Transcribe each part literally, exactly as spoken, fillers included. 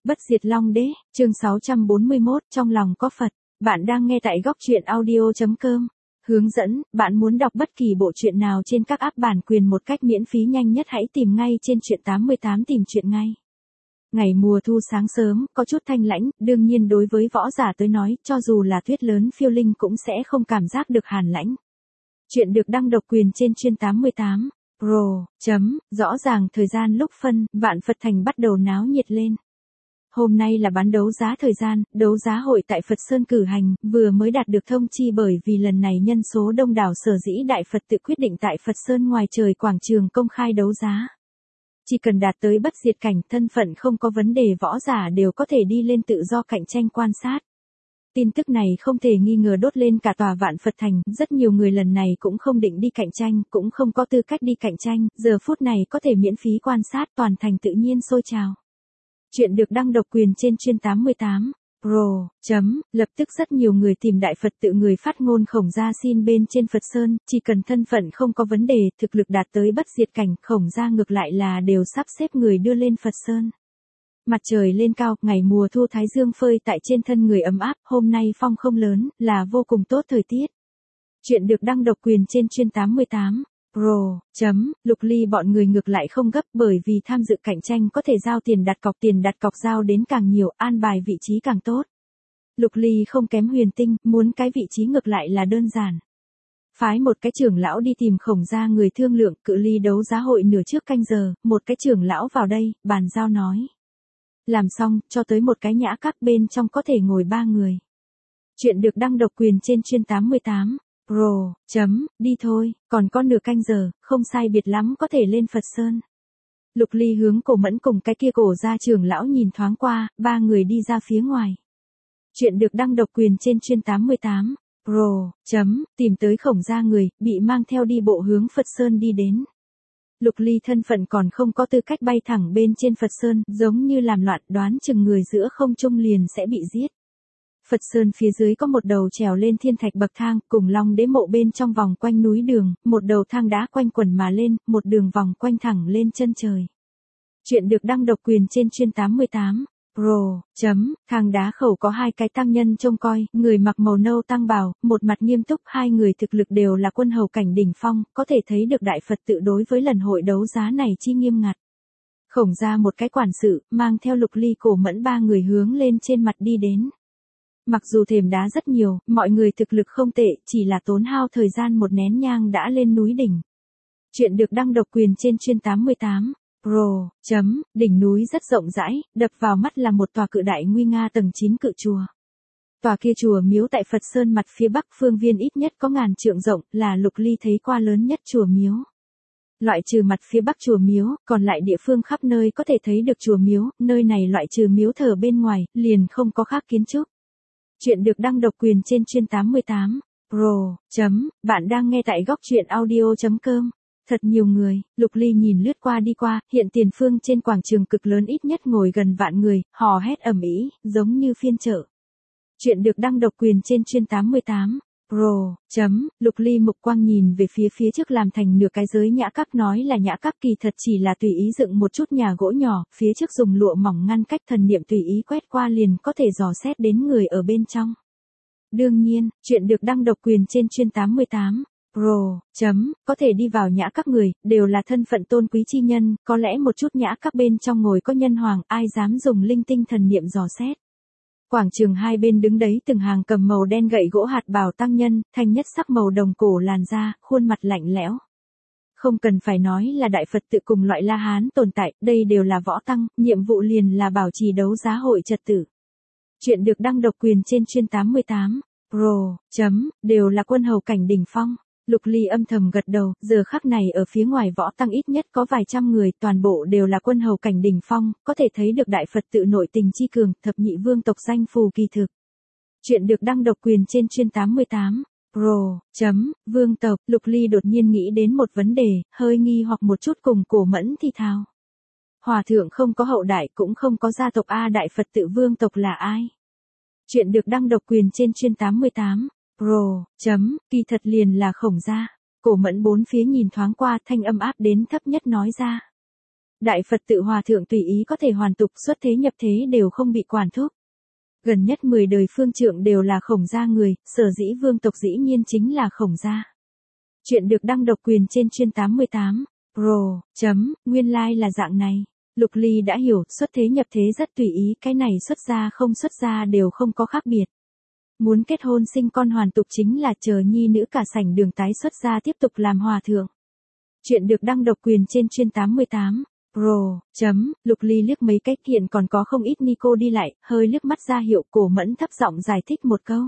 Bất diệt Long Đế, chương sáu trăm bốn mươi mốt, trong lòng có Phật. Bạn đang nghe tại góc truyện audio chấm com. Hướng dẫn, bạn muốn đọc bất kỳ bộ truyện nào trên các app bản quyền một cách miễn phí nhanh nhất hãy tìm ngay trên truyện tám mươi tám tìm truyện ngay. Ngày mùa thu sáng sớm, có chút thanh lãnh, đương nhiên đối với võ giả tới nói, cho dù là tuyết lớn phiêu linh cũng sẽ không cảm giác được hàn lãnh. Chuyện được đăng độc quyền trên chuyên tám mươi tám. Pro, chấm, rõ ràng thời gian lúc phân, Vạn Phật Thành bắt đầu náo nhiệt lên. Hôm nay là bán đấu giá thời gian, đấu giá hội tại Phật Sơn cử hành, vừa mới đạt được thông chi bởi vì lần này nhân số đông đảo sở dĩ Đại Phật tự quyết định tại Phật Sơn ngoài trời quảng trường công khai đấu giá. Chỉ cần đạt tới bất diệt cảnh, thân phận không có vấn đề, võ giả đều có thể đi lên tự do cạnh tranh quan sát. Tin tức này không thể nghi ngờ đốt lên cả tòa Vạn Phật Thành, rất nhiều người lần này cũng không định đi cạnh tranh, cũng không có tư cách đi cạnh tranh, giờ phút này có thể miễn phí quan sát, toàn thành tự nhiên sôi trào. Chuyện được đăng độc quyền trên chuyên tám mươi tám. Pro, chấm, lập tức rất nhiều người tìm Đại Phật tự người phát ngôn Khổng Gia xin bên trên Phật Sơn, chỉ cần thân phận không có vấn đề, thực lực đạt tới bất diệt cảnh, Khổng Gia ngược lại là đều sắp xếp người đưa lên Phật Sơn. Mặt trời lên cao, ngày mùa thu thái dương phơi tại trên thân người ấm áp, hôm nay phong không lớn, là vô cùng tốt thời tiết. Chuyện được đăng độc quyền trên chuyên tám mươi tám. Pro, chấm, Lục Ly bọn người ngược lại không gấp bởi vì tham dự cạnh tranh có thể giao tiền đặt cọc, tiền đặt cọc giao đến càng nhiều, an bài vị trí càng tốt. Lục Ly không kém Huyền Tinh, muốn cái vị trí ngược lại là đơn giản. Phái một cái trưởng lão đi tìm Khổng Gia người thương lượng, cự ly đấu giá hội nửa trước canh giờ, một cái trưởng lão vào đây, bàn giao nói. Làm xong, cho tới một cái nhã các bên trong có thể ngồi ba người. Chuyện được đăng độc quyền trên chuyên tám mươi tám. Pro, chấm, đi thôi, còn có nửa canh giờ, không sai biệt lắm có thể lên Phật Sơn. Lục Ly hướng Cổ Mẫn cùng cái kia Cổ gia trưởng lão nhìn thoáng qua, ba người đi ra phía ngoài. Chuyện được đăng độc quyền trên chuyên tám mươi tám. Pro, chấm, tìm tới Khổng Gia người, bị mang theo đi bộ hướng Phật Sơn đi đến. Lục Ly thân phận còn không có tư cách bay thẳng bên trên Phật Sơn, giống như làm loạn, đoán chừng người giữa không trung liền sẽ bị giết. Phật Sơn phía dưới có một đầu trèo lên thiên thạch bậc thang, cùng Long Đế mộ bên trong vòng quanh núi đường, một đầu thang đá quanh quần mà lên, một đường vòng quanh thẳng lên chân trời. Chuyện được đăng độc quyền trên chuyên tám mươi tám. Pro, chấm, thang đá khẩu có hai cái tăng nhân trông coi, người mặc màu nâu tăng bào, một mặt nghiêm túc, hai người thực lực đều là quân hầu cảnh đỉnh phong, có thể thấy được Đại Phật tự đối với lần hội đấu giá này chi nghiêm ngặt. Khổng Gia một cái quản sự, mang theo Lục Ly Cổ Mẫn ba người hướng lên trên mặt đi đến. Mặc dù thềm đá rất nhiều, mọi người thực lực không tệ, chỉ là tốn hao thời gian một nén nhang đã lên núi đỉnh. Chuyện được đăng độc quyền trên chuyên tám mươi tám. Pro, chấm, đỉnh núi rất rộng rãi, đập vào mắt là một tòa cự đại nguy nga tầng chín cự chùa. Tòa kia chùa miếu tại Phật Sơn mặt phía bắc phương viên ít nhất có ngàn trượng rộng, là Lục Ly thấy qua lớn nhất chùa miếu. Loại trừ mặt phía bắc chùa miếu, còn lại địa phương khắp nơi có thể thấy được chùa miếu, nơi này loại trừ miếu thờ bên ngoài, liền không có khác kiến trúc. Chuyện được đăng độc quyền trên chuyên tám mươi tám. Pro, chấm, bạn đang nghe tại góc truyện audio chấm com. Thật nhiều người, Lục Ly nhìn lướt qua đi qua, hiện tiền phương trên quảng trường cực lớn ít nhất ngồi gần vạn người, hò hét ầm ĩ, giống như phiên chợ. Chuyện được đăng độc quyền trên chuyên tám mươi tám. Pro, chấm, Lục Ly mục quang nhìn về phía phía trước làm thành nửa cái giới nhã các, nói là nhã các kỳ thật chỉ là tùy ý dựng một chút nhà gỗ nhỏ, phía trước dùng lụa mỏng ngăn cách, thần niệm tùy ý quét qua liền có thể dò xét đến người ở bên trong. Đương nhiên, chuyện được đăng độc quyền trên chuyên tám mươi tám. Pro, chấm, có thể đi vào nhã các người, đều là thân phận tôn quý chi nhân, có lẽ một chút nhã các bên trong ngồi có nhân hoàng, ai dám dùng linh tinh thần niệm dò xét. Quảng trường hai bên đứng đấy từng hàng cầm màu đen gậy gỗ hạt bào tăng nhân, thanh nhất sắc màu đồng cổ làn da, khuôn mặt lạnh lẽo. Không cần phải nói là Đại Phật tự cùng loại La Hán tồn tại, đây đều là võ tăng, nhiệm vụ liền là bảo trì đấu giá hội trật tự. Chuyện được đăng độc quyền trên chuyên tám mươi tám. Pro, chấm, đều là quân hầu cảnh đỉnh phong. Lục Ly âm thầm gật đầu, giờ khắc này ở phía ngoài võ tăng ít nhất có vài trăm người, toàn bộ đều là quân hầu cảnh đỉnh phong, có thể thấy được Đại Phật tự nội tình chi cường, thập nhị vương tộc danh phù kỳ thực. Chuyện được đăng độc quyền trên chuyên tám mươi tám. Pro, chấm, vương tộc, Lục Ly đột nhiên nghĩ đến một vấn đề, hơi nghi hoặc một chút cùng Cổ Mẫn thì thào. Hòa thượng không có hậu đại cũng không có gia tộc A, Đại Phật tự vương tộc là ai? Chuyện được đăng độc quyền trên chuyên tám mươi tám. Pro, chấm, kỳ thật liền là Khổng Gia. Cổ Mẫn bốn phía nhìn thoáng qua, thanh âm áp đến thấp nhất nói ra. Đại Phật tự hòa thượng tùy ý có thể hoàn tục, xuất thế nhập thế đều không bị quản thúc. Gần nhất mười đời phương trượng đều là Khổng gia người, sở dĩ vương tộc dĩ nhiên chính là Khổng gia. Chuyện được đăng độc quyền trên chuyên tám mươi tám. Pro, chấm, nguyên lai like là dạng này. Lục Ly đã hiểu, xuất thế nhập thế rất tùy ý, cái này xuất gia không xuất gia đều không có khác biệt. Muốn kết hôn sinh con hoàn tục chính là chờ nhi nữ cả sảnh đường tái xuất gia tiếp tục làm hòa thượng. Chuyện được đăng độc quyền trên chuyên tám mươi tám. Pro, chấm, Lục Ly liếc mấy cái kiện còn có không ít Nico đi lại, hơi liếc mắt ra hiệu Cổ Mẫn thấp giọng giải thích một câu.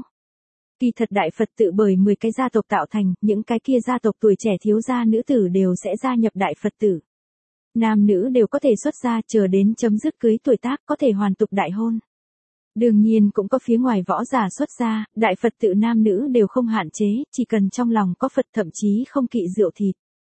Kỳ thật Đại Phật tự bởi mười cái gia tộc tạo thành, những cái kia gia tộc tuổi trẻ thiếu gia nữ tử đều sẽ gia nhập Đại Phật tự. Nam nữ đều có thể xuất gia chờ đến chấm dứt cưới tuổi tác có thể hoàn tục đại hôn. Đương nhiên cũng có phía ngoài võ giả xuất gia, Đại Phật tự nam nữ đều không hạn chế, chỉ cần trong lòng có Phật thậm chí không kỵ rượu thịt.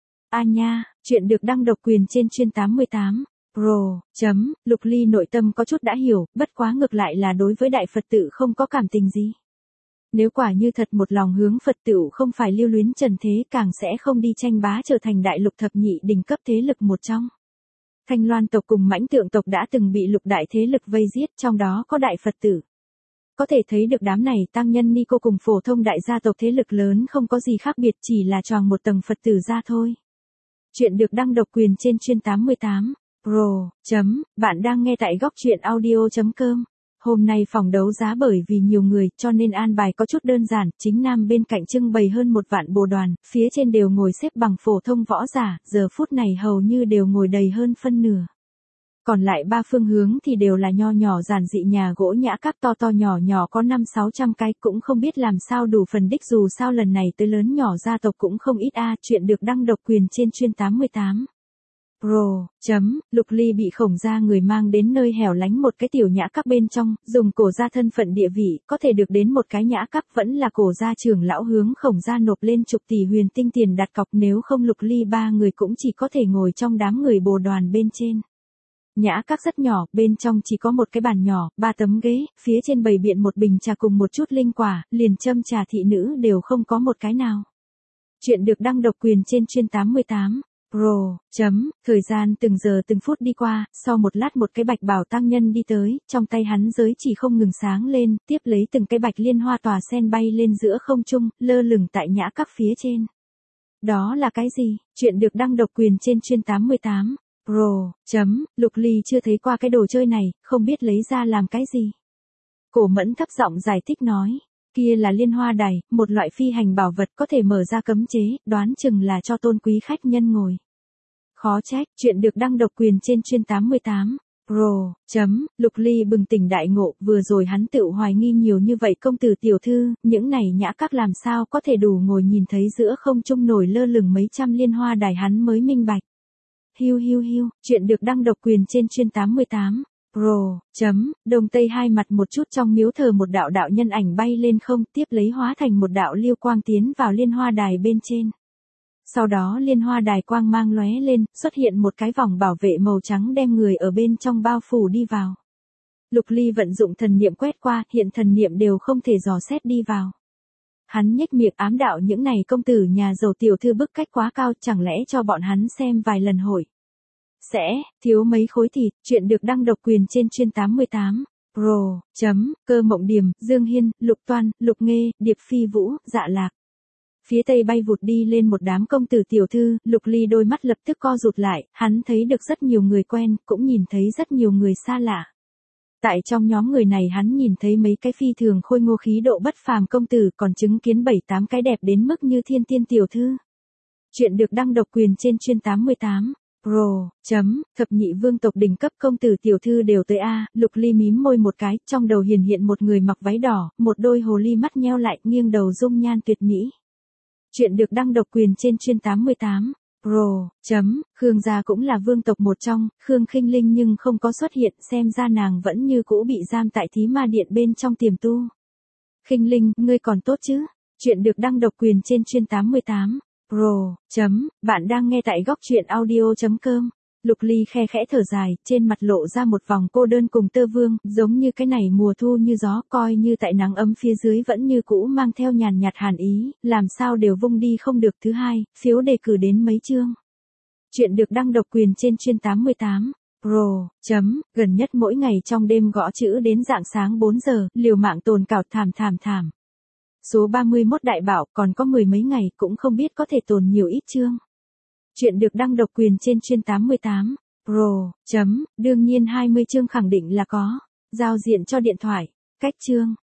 A nha, chuyện được đăng độc quyền trên chuyên tám mươi tám. Pro, chấm, Lục Ly nội tâm có chút đã hiểu, bất quá ngược lại là đối với Đại Phật tự không có cảm tình gì. Nếu quả như thật một lòng hướng Phật tự không phải lưu luyến trần thế càng sẽ không đi tranh bá trở thành đại lục thập nhị đỉnh cấp thế lực một trong. Thanh Loan tộc cùng Mãnh Tượng tộc đã từng bị lục đại thế lực vây giết, trong đó có Đại Phật tử. Có thể thấy được đám này tăng nhân Nico cùng phổ thông đại gia tộc thế lực lớn không có gì khác biệt, chỉ là choàng một tầng Phật tử ra thôi. Chuyện được đăng độc quyền trên chuyên tám mươi tám. Pro, chấm, bạn đang nghe tại góc truyện audio chấm com. Hôm nay phòng đấu giá bởi vì nhiều người cho nên an bài có chút đơn giản, chính nam bên cạnh trưng bày hơn một vạn bồ đoàn, phía trên đều ngồi xếp bằng phổ thông võ giả, giờ phút này hầu như đều ngồi đầy hơn phân nửa. Còn lại ba phương hướng thì đều là nho nhỏ giản dị nhà gỗ nhã các to to nhỏ nhỏ có năm sáu trăm cái, cũng không biết làm sao đủ phần đích, dù sao lần này tới lớn nhỏ gia tộc cũng không ít a. Chuyện được đăng độc quyền trên chuyên tám mươi tám. Pro, chấm, Lục Ly bị Khổng gia người mang đến nơi hẻo lánh một cái tiểu nhã các bên trong, dùng Cổ gia thân phận địa vị, có thể được đến một cái nhã các vẫn là Cổ gia trưởng lão hướng Khổng gia nộp lên chục tỷ huyền tinh tiền đặt cọc, nếu không Lục Ly ba người cũng chỉ có thể ngồi trong đám người bồ đoàn bên trên. Nhã các rất nhỏ, bên trong chỉ có một cái bàn nhỏ, ba tấm ghế, phía trên bày biện một bình trà cùng một chút linh quả, liền châm trà thị nữ đều không có một cái nào. Chuyện được đăng độc quyền trên chuyên tám mươi tám. Pro, chấm, thời gian từng giờ từng phút đi qua, sau một lát một cái bạch bảo tăng nhân đi tới, trong tay hắn giới chỉ không ngừng sáng lên, tiếp lấy từng cái bạch liên hoa tòa sen bay lên giữa không trung, lơ lửng tại nhã các phía trên. Đó là cái gì? Chuyện được đăng độc quyền trên chuyên tám mươi tám. Pro, chấm, Lục Ly chưa thấy qua cái đồ chơi này, không biết lấy ra làm cái gì. Cổ Mẫn thấp giọng giải thích nói. Kia là liên hoa đài, một loại phi hành bảo vật có thể mở ra cấm chế, đoán chừng là cho tôn quý khách nhân ngồi. Khó trách, chuyện được đăng độc quyền trên chuyên tám mươi tám. Pro, chấm, Lục Ly bừng tỉnh đại ngộ, vừa rồi hắn tự hoài nghi nhiều như vậy công tử tiểu thư, những này nhã các làm sao có thể đủ ngồi nhìn thấy giữa không trung nổi lơ lửng mấy trăm liên hoa đài, hắn mới minh bạch. Hiu hiu hiu, chuyện được đăng độc quyền trên chuyên tám mươi tám. Pro, chấm, Đông Tây hai mặt một chút, trong miếu thờ một đạo đạo nhân ảnh bay lên không, tiếp lấy hóa thành một đạo liêu quang tiến vào liên hoa đài bên trên. Sau đó liên hoa đài quang mang lóe lên, xuất hiện một cái vòng bảo vệ màu trắng đem người ở bên trong bao phủ đi vào. Lục Ly vận dụng thần niệm quét qua, hiện thần niệm đều không thể dò xét đi vào. Hắn nhếch miệng ám đạo những này công tử nhà giàu tiểu thư bức cách quá cao, chẳng lẽ cho bọn hắn xem vài lần hội. Sẽ, thiếu mấy khối thịt, chuyện được đăng độc quyền trên chuyên tám mươi tám. Pro, chấm, Cơ Mộng Điềm, Dương Hiên, Lục Toan, Lục Nghê, Điệp Phi Vũ, Dạ Lạc. Phía tây bay vụt đi lên một đám công tử tiểu thư, Lục Ly đôi mắt lập tức co rụt lại, hắn thấy được rất nhiều người quen, cũng nhìn thấy rất nhiều người xa lạ. Tại trong nhóm người này hắn nhìn thấy mấy cái phi thường khôi ngô khí độ bất phàm công tử, còn chứng kiến bảy tám cái đẹp đến mức như thiên tiên tiểu thư. Chuyện được đăng độc quyền trên chuyên tám mươi tám. Pro, chấm, thập nhị vương tộc đỉnh cấp công tử tiểu thư đều tới a. Lục Ly mím môi một cái, trong đầu hiển hiện một người mặc váy đỏ, một đôi hồ ly mắt nheo lại, nghiêng đầu dung nhan tuyệt mỹ. Chuyện được đăng độc quyền trên chuyên tám mươi tám. Pro, chấm, Khương gia cũng là vương tộc một trong, Khương Khinh Linh nhưng không có xuất hiện, xem ra nàng vẫn như cũ bị giam tại Thí Ma Điện bên trong tiềm tu. Khinh Linh, ngươi còn tốt chứ? Chuyện được đăng độc quyền trên chuyên tám mươi tám. Pro, chấm, bạn đang nghe tại góc truyện audio chấm com. Lục Ly khe khẽ thở dài, trên mặt lộ ra một vòng cô đơn cùng tơ vương, giống như cái này mùa thu như gió, coi như tại nắng ấm phía dưới vẫn như cũ mang theo nhàn nhạt hàn ý, làm sao đều vung đi không được. Thứ hai, phiếu đề cử đến mấy chương. Chuyện được đăng độc quyền trên chuyên tám mươi tám Pro, chấm, gần nhất mỗi ngày trong đêm gõ chữ đến rạng sáng bốn giờ, liều mạng tồn cào thảm thảm thảm. Số ba mươi mốt đại bảo còn có mười mấy ngày cũng không biết có thể tồn nhiều ít chương. Chuyện được đăng độc quyền trên chuyên tám mươi tám Pro, chấm, đương nhiên hai mươi chương khẳng định là có. Giao diện cho điện thoại, cách chương.